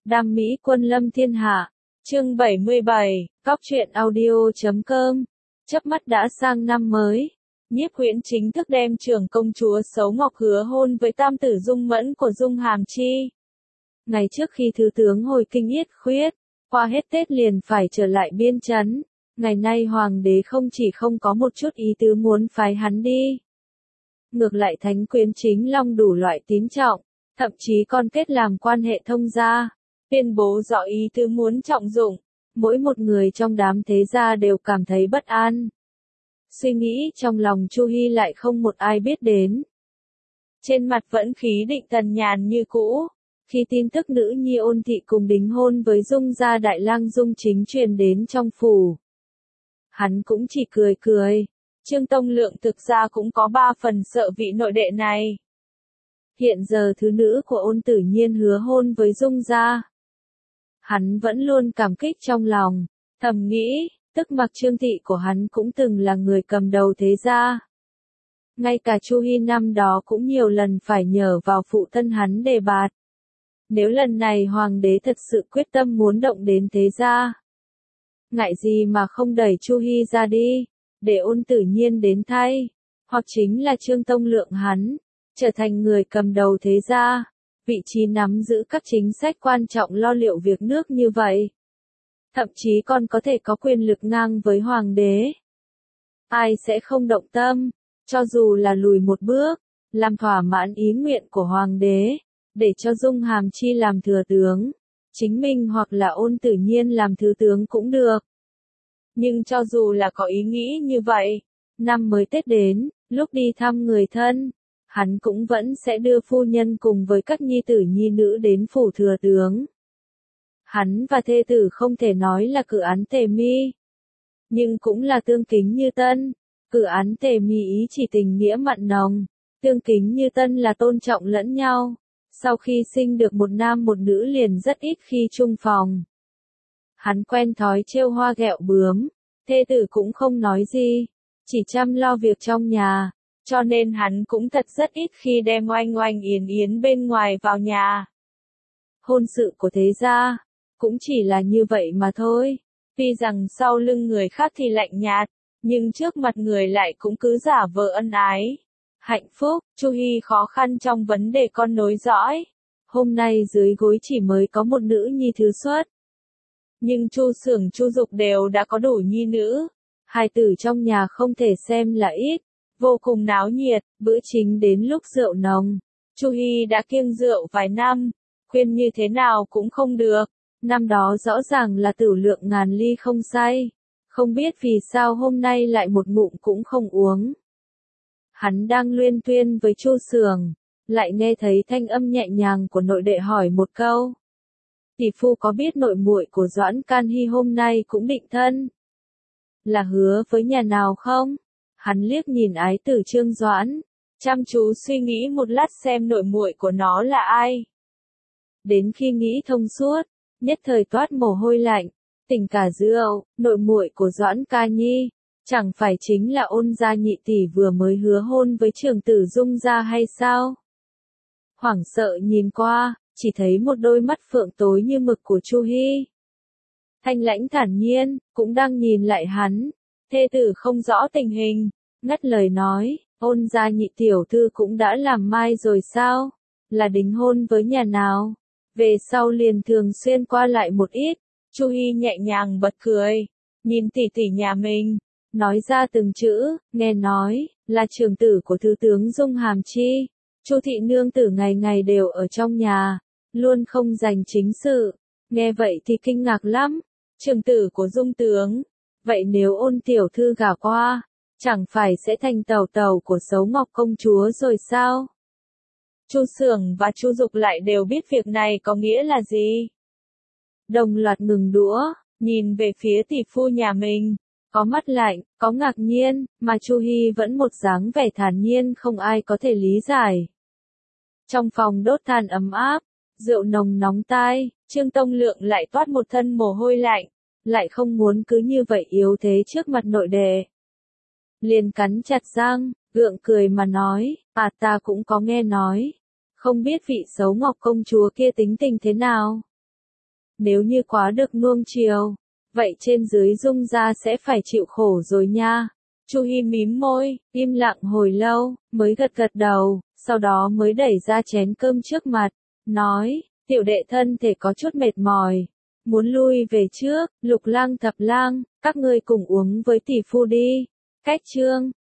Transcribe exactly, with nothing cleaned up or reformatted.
Đam mỹ quân lâm thiên hạ. Chương bảy mươi bảy, Cóc truyện audio chấm com. Chớp mắt đã sang năm mới. Nhiếp Huyễn chính thức đem trưởng công chúa Sấu Ngọc hứa hôn với tam tử Dung Mẫn của Dung Hàm Chi. Ngày trước khi thứ tướng hồi kinh yết khuyết, qua hết Tết liền phải trở lại biên trấn. Ngày nay hoàng đế không chỉ không có một chút ý tứ muốn phái hắn đi. Ngược lại thánh quyến chính long đủ loại tín trọng, thậm chí còn kết làm quan hệ thông gia, tuyên bố rõ ý tứ muốn trọng dụng. Mỗi một người trong đám thế gia đều cảm thấy bất an. Suy nghĩ trong lòng Chu Hi lại không một ai biết đến. Trên mặt vẫn khí định thần nhàn như cũ. Khi tin tức nữ nhi Ôn thị cùng đính hôn với Dung gia đại lang Dung Chính truyền đến trong phủ, hắn cũng chỉ cười cười. Trương Tông Lượng thực ra cũng có ba phần sợ vị nội đệ này. Hiện giờ thứ nữ của Ôn Tử Nhiên hứa hôn với Dung gia, hắn vẫn luôn cảm kích trong lòng, thầm nghĩ, tức mặc Trương thị của hắn cũng từng là người cầm đầu thế gia. Ngay cả Chu Hi năm đó cũng nhiều lần phải nhờ vào phụ thân hắn đề bạt. Nếu lần này hoàng đế thật sự quyết tâm muốn động đến thế gia, ngại gì mà không đẩy Chu Hi ra đi, để Ôn Tử Nhiên đến thay, hoặc chính là Trương Tông Lượng hắn, trở thành người cầm đầu thế gia, vị trí nắm giữ các chính sách quan trọng lo liệu việc nước như vậy. Thậm chí còn có thể có quyền lực ngang với hoàng đế. Ai sẽ không động tâm, cho dù là lùi một bước, làm thỏa mãn ý nguyện của hoàng đế, để cho Dung Hàm Chi làm thừa tướng, chính mình hoặc là Ôn Tử Nhiên làm thứ tướng cũng được. Nhưng cho dù là có ý nghĩ như vậy, năm mới Tết đến, lúc đi thăm người thân, hắn cũng vẫn sẽ đưa phu nhân cùng với các nhi tử nhi nữ đến phủ thừa tướng. Hắn và thê tử không thể nói là cử án tề mi, nhưng cũng là tương kính như tân. Cử án tề mi ý chỉ tình nghĩa mặn nồng, tương kính như tân là tôn trọng lẫn nhau. Sau khi sinh được một nam một nữ liền rất ít khi chung phòng. Hắn quen thói trêu hoa ghẹo bướm, thê tử cũng không nói gì, chỉ chăm lo việc trong nhà, cho nên hắn cũng thật rất ít khi đem Oanh Oanh Yến Yến bên ngoài vào nhà. Hôn sự của thế gia, cũng chỉ là như vậy mà thôi, tuy rằng sau lưng người khác thì lạnh nhạt, nhưng trước mặt người lại cũng cứ giả vờ ân ái. Hạnh phúc, Chu Hi khó khăn trong vấn đề con nối dõi. Hôm nay dưới gối chỉ mới có một nữ nhi thứ xuất. Nhưng Chu Xưởng Chu Dục đều đã có đủ nhi nữ. Hài tử trong nhà không thể xem là ít. Vô cùng náo nhiệt, bữa chính đến lúc rượu nồng. Chu Hi đã kiêng rượu vài năm, khuyên như thế nào cũng không được. Năm đó rõ ràng là tửu lượng ngàn ly không say. Không biết vì sao hôm nay lại một ngụm cũng không uống. Hắn đang luyên tuyên với Chu Xưởng, lại nghe thấy thanh âm nhẹ nhàng của nội đệ hỏi một câu. Tỷ phu có biết nội muội của Doãn Can Hy hôm nay cũng định thân? Là hứa với nhà nào không? Hắn liếc nhìn ái tử Trương Doãn, chăm chú suy nghĩ một lát xem nội muội của nó là ai. Đến khi nghĩ thông suốt, nhất thời toát mồ hôi lạnh, tỉnh cả rượu, nội muội của Doãn Ca Nhi. Chẳng phải chính là Ôn gia nhị tỷ vừa mới hứa hôn với trưởng tử Dung gia hay sao? Hoảng sợ nhìn qua, chỉ thấy một đôi mắt phượng tối như mực của Chu Hi. Thanh lãnh thản nhiên, cũng đang nhìn lại hắn. Thê tử không rõ tình hình, ngắt lời nói, Ôn gia nhị tiểu thư cũng đã làm mai rồi sao? Là đính hôn với nhà nào? Về sau liền thường xuyên qua lại một ít. Chu Hi nhẹ nhàng bật cười, nhìn tỷ tỷ nhà mình. Nói ra từng chữ, nghe nói, là trưởng tử của thứ tướng Dung Hàm Chi. Chu thị nương tử ngày ngày đều ở trong nhà, luôn không dành chính sự. Nghe vậy thì kinh ngạc lắm, trưởng tử của Dung tướng. Vậy nếu Ôn tiểu thư gả qua, chẳng phải sẽ thành tàu tàu của Sấu Ngọc công chúa rồi sao? Chu Xưởng và Chu Dục lại đều biết việc này có nghĩa là gì. Đồng loạt ngừng đũa, nhìn về phía tỷ phu nhà mình. Có mắt lạnh, có ngạc nhiên, mà Chu Hi vẫn một dáng vẻ thản nhiên không ai có thể lý giải. Trong phòng đốt than ấm áp, rượu nồng nóng tai, Trương Tông Lượng lại toát một thân mồ hôi lạnh, lại không muốn cứ như vậy yếu thế trước mặt nội đệ. Liền cắn chặt răng, gượng cười mà nói, à ta cũng có nghe nói, không biết vị Sấu Ngọc công chúa kia tính tình thế nào. nếu như quá được nuông chiều, vậy trên dưới Dung gia sẽ phải chịu khổ rồi nha. Chu Hi mím môi, im lặng hồi lâu, mới gật gật đầu, sau đó mới đẩy ra chén cơm trước mặt, nói, tiểu đệ thân thể có chút mệt mỏi, muốn lui về trước, Lục Lang Thập Lang, các ngươi cùng uống với tỷ phu đi. Cách chương